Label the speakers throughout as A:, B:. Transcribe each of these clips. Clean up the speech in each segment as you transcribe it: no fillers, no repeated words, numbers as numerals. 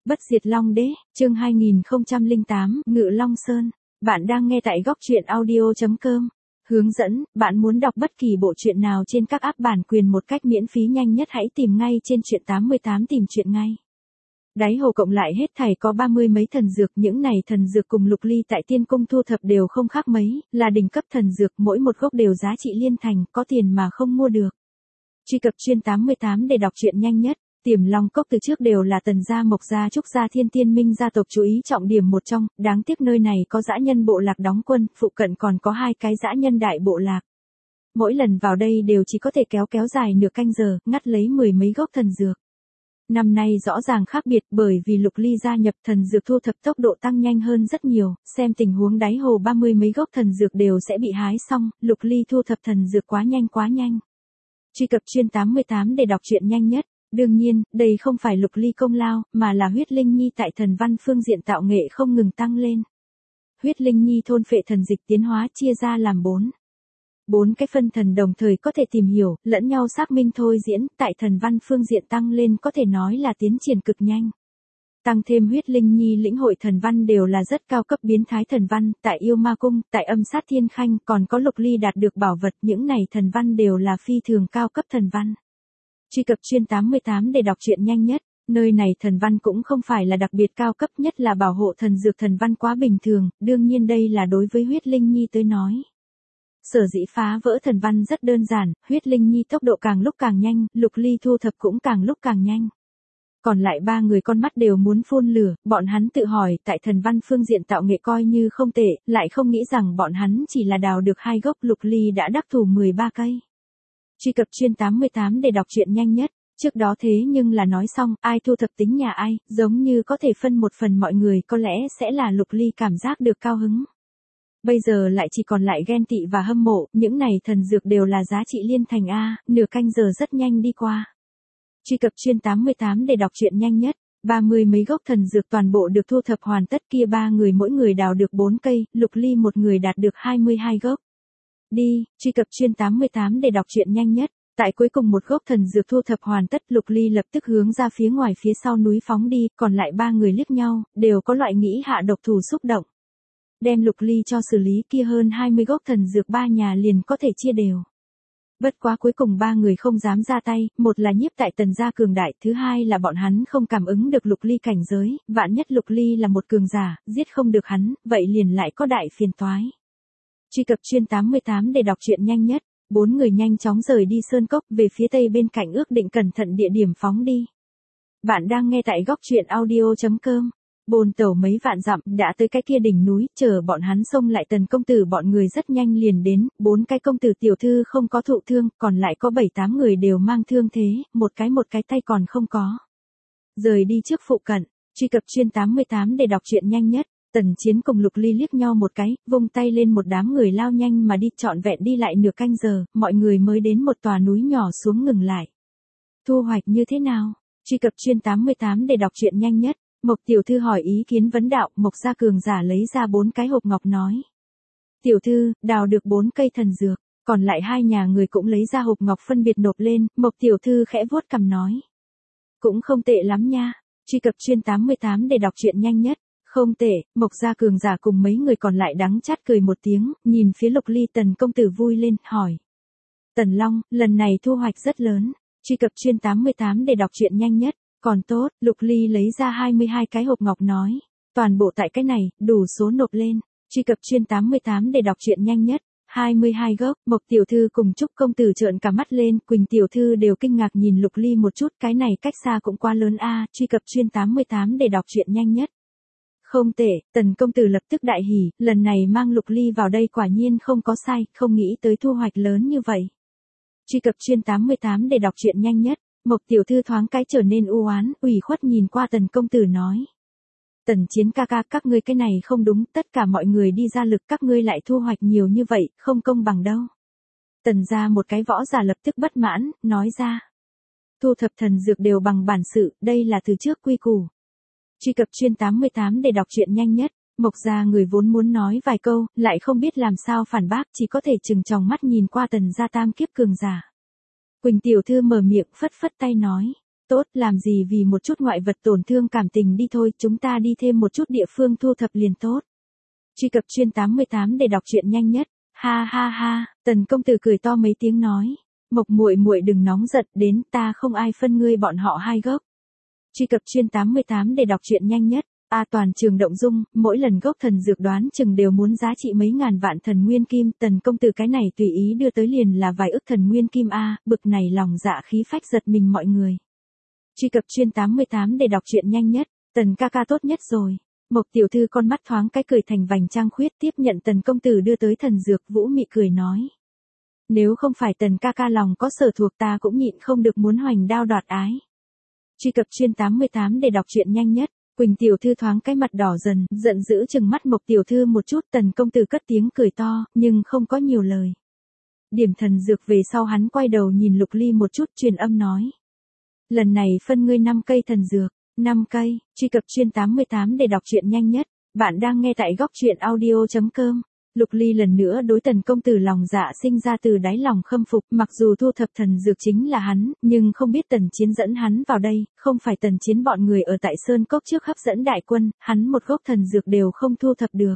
A: Bất diệt Long Đế, chương 2008, Ngự Long Sơn. Bạn đang nghe tại góc truyện audio.com. Hướng dẫn, bạn muốn đọc bất kỳ bộ truyện nào trên các app bản quyền một cách miễn phí nhanh nhất hãy tìm ngay trên truyện 88 tìm truyện ngay. Đáy hồ cộng lại hết thảy có 30 mấy thần dược, những này thần dược cùng Lục Ly tại Tiên Cung thu thập đều không khác mấy, là đỉnh cấp thần dược, mỗi một gốc đều giá trị liên thành, có tiền mà không mua được. Truy cập truyện 88 để đọc truyện nhanh nhất. Tiềm Long Cốc từ trước đều là Tần gia, Mộc gia, Trúc gia, Thiên Tiên Minh gia tộc chú ý trọng điểm một trong, đáng tiếc nơi này có dã nhân bộ lạc đóng quân, phụ cận còn có 2 cái dã nhân đại bộ lạc. Mỗi lần vào đây đều chỉ có thể kéo dài nửa canh giờ, ngắt lấy 10 mấy gốc thần dược. Năm nay rõ ràng khác biệt bởi vì Lục Ly gia nhập, thần dược thu thập tốc độ tăng nhanh hơn rất nhiều, xem tình huống đáy hồ 30 mấy gốc thần dược đều sẽ bị hái xong, Lục Ly thu thập thần dược quá nhanh. Truy cập truyện 88 để đọc truyện nhanh nhất. Đương nhiên, đây không phải Lục Ly công lao, mà là huyết linh nhi tại thần văn phương diện tạo nghệ không ngừng tăng lên. Huyết linh nhi thôn phệ thần dịch tiến hóa chia ra làm 4 cái phân thần đồng thời có thể tìm hiểu, lẫn nhau xác minh thôi diễn, tại thần văn phương diện tăng lên có thể nói là tiến triển cực nhanh. Tăng thêm huyết linh nhi lĩnh hội thần văn đều là rất cao cấp biến thái thần văn, tại yêu ma cung, tại âm sát thiên khanh, còn có Lục Ly đạt được bảo vật, những này thần văn đều là phi thường cao cấp thần văn. Truy cập truyện 88 để đọc truyện nhanh nhất, nơi này thần văn cũng không phải là đặc biệt cao cấp, nhất là bảo hộ thần dược thần văn quá bình thường, đương nhiên đây là đối với huyết linh nhi tới nói. Sở dĩ phá vỡ thần văn rất đơn giản, huyết linh nhi tốc độ càng lúc càng nhanh, Lục Ly thu thập cũng càng lúc càng nhanh. Còn lại 3 người con mắt đều muốn phun lửa, bọn hắn tự hỏi tại thần văn phương diện tạo nghệ coi như không tệ, lại không nghĩ rằng bọn hắn chỉ là đào được 2 gốc, Lục Ly đã đắc thủ 13 cây. Truy cập truyện 88 để đọc truyện nhanh nhất, trước đó thế nhưng là nói xong, ai thu thập tính nhà ai, giống như có thể phân một phần mọi người, có lẽ sẽ là Lục Ly cảm giác được cao hứng. Bây giờ lại chỉ còn lại ghen tị và hâm mộ, những này thần dược đều là giá trị liên thành A, nửa canh giờ rất nhanh đi qua. Truy cập truyện 88 để đọc truyện nhanh nhất, 30 mấy gốc thần dược toàn bộ được thu thập hoàn tất, kia 3 người mỗi người đào được 4 cây, Lục Ly một người đạt được 22 gốc. Đi, truy cập truyện 88 để đọc truyện nhanh nhất, tại cuối cùng một gốc thần dược thu thập hoàn tất, Lục Ly lập tức hướng ra phía ngoài phía sau núi phóng đi, còn lại 3 người liếc nhau, đều có loại nghĩ hạ độc thủ xúc động. Đem Lục Ly cho xử lý, kia hơn 20 gốc thần dược 3 nhà liền có thể chia đều. Bất quá cuối cùng 3 người không dám ra tay, một là nhiếp tại Tần gia cường đại, thứ hai là bọn hắn không cảm ứng được Lục Ly cảnh giới, vạn nhất Lục Ly là một cường giả, giết không được hắn, vậy liền lại có đại phiền toái. Truy cập truyện 88 để đọc truyện nhanh nhất, 4 người nhanh chóng rời đi sơn cốc về phía tây bên cạnh, ước định cẩn thận địa điểm phóng đi. Bạn đang nghe tại góc truyện audio.com. Bồn tẩu mấy vạn dặm, đã tới cái kia đỉnh núi, chờ bọn hắn xông lại Tần công tử bọn người rất nhanh liền đến, 4 cái công tử tiểu thư không có thụ thương, còn lại có 7-8 người đều mang thương thế, một cái tay còn không có. Rời đi trước phụ cận, truy cập truyện 88 để đọc truyện nhanh nhất. Tần Chiến cùng Lục Ly liếc nhau một cái, vung tay lên, một đám người lao nhanh mà đi, trọn vẹn đi lại nửa canh giờ, mọi người mới đến một tòa núi nhỏ xuống ngừng lại. Thu hoạch như thế nào? Truy cập truyện 88 để đọc truyện nhanh nhất. Mộc tiểu thư hỏi ý kiến vấn đạo, Mộc gia cường giả lấy ra 4 cái hộp ngọc nói. Tiểu thư, đào được 4 cây thần dược, còn lại 2 nhà người cũng lấy ra hộp ngọc phân biệt nộp lên, Mộc tiểu thư khẽ vuốt cằm nói. Cũng không tệ lắm nha, truy cập truyện 88 để đọc truyện nhanh nhất. Không tệ, Mộc gia cường giả cùng mấy người còn lại đắng chát cười một tiếng, nhìn phía Lục Ly. Tần công tử vui lên, hỏi. Tần Long, lần này thu hoạch rất lớn, truy cập truyện 88 để đọc truyện nhanh nhất. Còn tốt, Lục Ly lấy ra 22 cái hộp ngọc nói. Toàn bộ tại cái này, đủ số nộp lên. Truy cập truyện 88 để đọc truyện nhanh nhất. 22 gốc, Mộc tiểu thư cùng Trúc công tử trợn cả mắt lên, Quỳnh tiểu thư đều kinh ngạc nhìn Lục Ly một chút, cái này cách xa cũng quá lớn a. Truy cập truyện 88 để đọc truyện nhanh nhất. Không tệ, Tần công tử lập tức đại hỉ, lần này mang Lục Ly vào đây quả nhiên không có sai, không nghĩ tới thu hoạch lớn như vậy. Truy cập truyện 88 để đọc truyện nhanh nhất. Mộc tiểu thư thoáng cái trở nên u oán, ủy khuất nhìn qua Tần công tử nói. Tần Chiến ca ca, các ngươi cái này không đúng, tất cả mọi người đi ra lực, các ngươi lại thu hoạch nhiều như vậy, không công bằng đâu. Tần gia một cái võ giả lập tức bất mãn, nói ra. Thu thập thần dược đều bằng bản sự, đây là từ trước quy củ. Truy cập truyện 88 để đọc truyện nhanh nhất. Mộc gia người vốn muốn nói vài câu, lại không biết làm sao phản bác, chỉ có thể trừng tròng mắt nhìn qua Tần gia tam kiếp cường giả. Quỳnh tiểu thư mở miệng phất phất tay nói. Tốt, làm gì vì một chút ngoại vật tổn thương cảm tình đi thôi, chúng ta đi thêm một chút địa phương thu thập liền tốt. Truy cập chuyên 88 để đọc truyện nhanh nhất. Ha ha ha, Tần công tử cười to mấy tiếng nói. Mộc muội muội đừng nóng giận, đến ta không ai phân ngươi bọn họ hai gốc. Truy cập chuyên 88 để đọc truyện nhanh nhất. Toàn trường động dung, mỗi lần gốc thần dược đoán chừng đều muốn giá trị mấy ngàn vạn thần nguyên kim, Tần công tử cái này tùy ý đưa tới liền là vài ức thần nguyên kim bực này lòng dạ khí phách giật mình mọi người. Truy cập chuyên 88 để đọc truyện nhanh nhất. Tần ca ca tốt nhất rồi. Mộc tiểu thư con mắt thoáng cái cười thành vành trăng khuyết, tiếp nhận Tần công tử đưa tới thần dược, Vũ Mị cười nói. Nếu không phải Tần ca ca lòng có sở thuộc, ta cũng nhịn không được muốn hoành đao đoạt ái. Truy cập chuyên 88 để đọc truyện nhanh nhất. Quỳnh tiểu thư thoáng cái mặt đỏ dần, giận dữ chừng mắt Mộc tiểu thư một chút, Tần công tử cất tiếng cười to, nhưng không có nhiều lời. Điểm thần dược về sau hắn quay đầu nhìn Lục Ly một chút, truyền âm nói. Lần này phân ngươi 5 cây thần dược. 5 cây. Truy cập chuyên 88 để đọc truyện nhanh nhất. Bạn đang nghe tại góc truyện audio.com. Lục Ly lần nữa đối Tần công tử lòng dạ sinh ra từ đáy lòng khâm phục, mặc dù thu thập thần dược chính là hắn, nhưng không biết Tần Chiến dẫn hắn vào đây, không phải Tần Chiến bọn người ở tại Sơn Cốc trước hấp dẫn đại quân, hắn một gốc thần dược đều không thu thập được.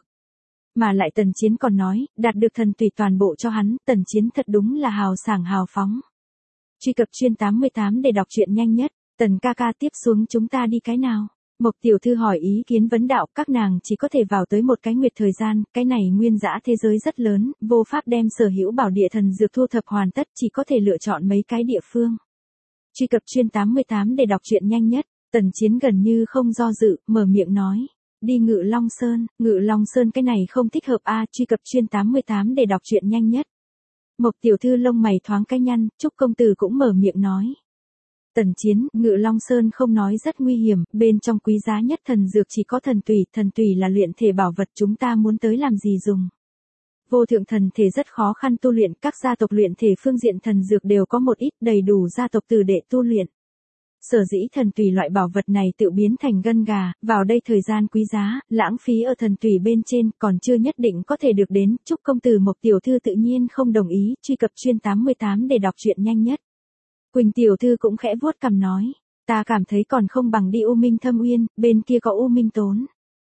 A: Mà lại Tần Chiến còn nói, đạt được thần tùy toàn bộ cho hắn, Tần Chiến thật đúng là hào sảng hào phóng. Truy cập chuyên 88 để đọc truyện nhanh nhất. Tần ca ca tiếp xuống chúng ta đi cái nào? Mộc tiểu thư hỏi ý kiến vấn đạo, các nàng chỉ có thể vào tới một cái nguyệt thời gian, cái này nguyên dã thế giới rất lớn, vô pháp đem sở hữu bảo địa thần dược thu thập hoàn tất, chỉ có thể lựa chọn mấy cái địa phương. Truy cập chuyên 88 để đọc truyện nhanh nhất. Tần Chiến gần như không do dự, mở miệng nói. Đi Ngự Long Sơn cái này không thích hợp truy cập chuyên 88 để đọc truyện nhanh nhất. Mộc tiểu thư lông mày thoáng cái nhăn, Trúc công tử cũng mở miệng nói. Tần Chiến, Ngự Long Sơn không nói rất nguy hiểm, bên trong quý giá nhất thần dược chỉ có thần tùy là luyện thể bảo vật, chúng ta muốn tới làm gì dùng. Vô thượng thần thể rất khó khăn tu luyện, các gia tộc luyện thể phương diện thần dược đều có một ít, đầy đủ gia tộc tử đệ tu luyện. Sở dĩ thần tùy loại bảo vật này tự biến thành gân gà, vào đây thời gian quý giá, lãng phí ở thần tùy bên trên, còn chưa nhất định có thể được đến, Trúc công tử Mộc tiểu thư tự nhiên không đồng ý, truy cập chuyên 88 để đọc truyện nhanh nhất. Quỳnh tiểu thư cũng khẽ vuốt cằm nói, ta cảm thấy còn không bằng đi U Minh Thâm Uyên, bên kia có U Minh Tốn.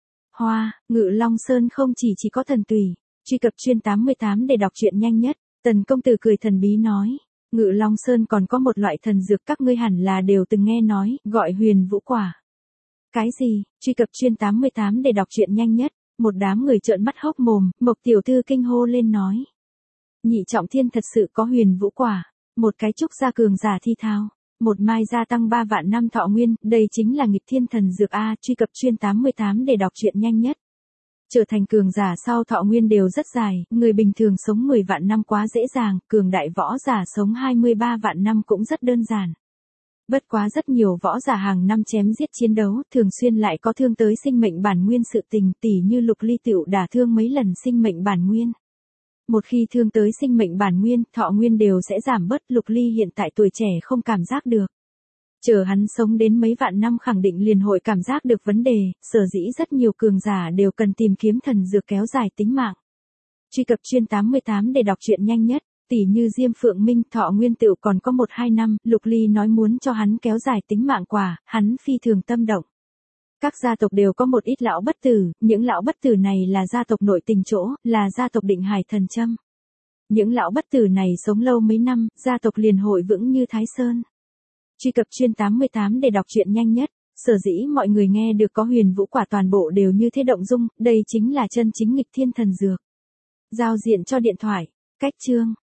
A: Ngự Long Sơn không chỉ có thần tùy, truy cập chuyên 88 để đọc truyện nhanh nhất. Tần công tử cười thần bí nói, Ngự Long Sơn còn có một loại thần dược các ngươi hẳn là đều từng nghe nói, gọi Huyền Vũ Quả. Cái gì? Truy cập chuyên 88 để đọc truyện nhanh nhất. Một đám người trợn mắt hốc mồm, Mộc tiểu thư kinh hô lên nói. Nhị trọng thiên thật sự có Huyền Vũ Quả, một cái trúc gia cường giả thi thao, một mai gia tăng 3 vạn năm thọ nguyên, đây chính là nghịch thiên thần dược truy cập chuyên 88 để đọc truyện nhanh nhất. Trở thành cường giả sau thọ nguyên đều rất dài, người bình thường sống 10 vạn năm quá dễ dàng, cường đại võ giả sống 23 vạn năm cũng rất đơn giản. Bất quá rất nhiều võ giả hàng năm chém giết chiến đấu, thường xuyên lại có thương tới sinh mệnh bản nguyên sự tình, tỉ như Lục Ly tựu đả thương mấy lần sinh mệnh bản nguyên. Một khi thương tới sinh mệnh bản nguyên, thọ nguyên đều sẽ giảm bớt, Lục Ly hiện tại tuổi trẻ không cảm giác được. Chờ hắn sống đến mấy vạn năm khẳng định liền hội cảm giác được vấn đề, sở dĩ rất nhiều cường giả đều cần tìm kiếm thần dược kéo dài tính mạng. Truy cập chuyên 88 để đọc truyện nhanh nhất, tỉ như Diêm Phượng Minh thọ nguyên tựu còn có 1-2 năm, Lục Ly nói muốn cho hắn kéo dài tính mạng quả, hắn phi thường tâm động. Các gia tộc đều có một ít lão bất tử, những lão bất tử này là gia tộc nội tình chỗ, là gia tộc Định Hải Thần Châm. Những lão bất tử này sống lâu mấy năm, gia tộc liền hội vững như Thái Sơn. Truy cập chuyên 88 để đọc truyện nhanh nhất. Sở dĩ mọi người nghe được có Huyền Vũ Quả toàn bộ đều như thế động dung, đây chính là chân chính nghịch thiên thần dược. Giao diện cho điện thoại. Cách chương.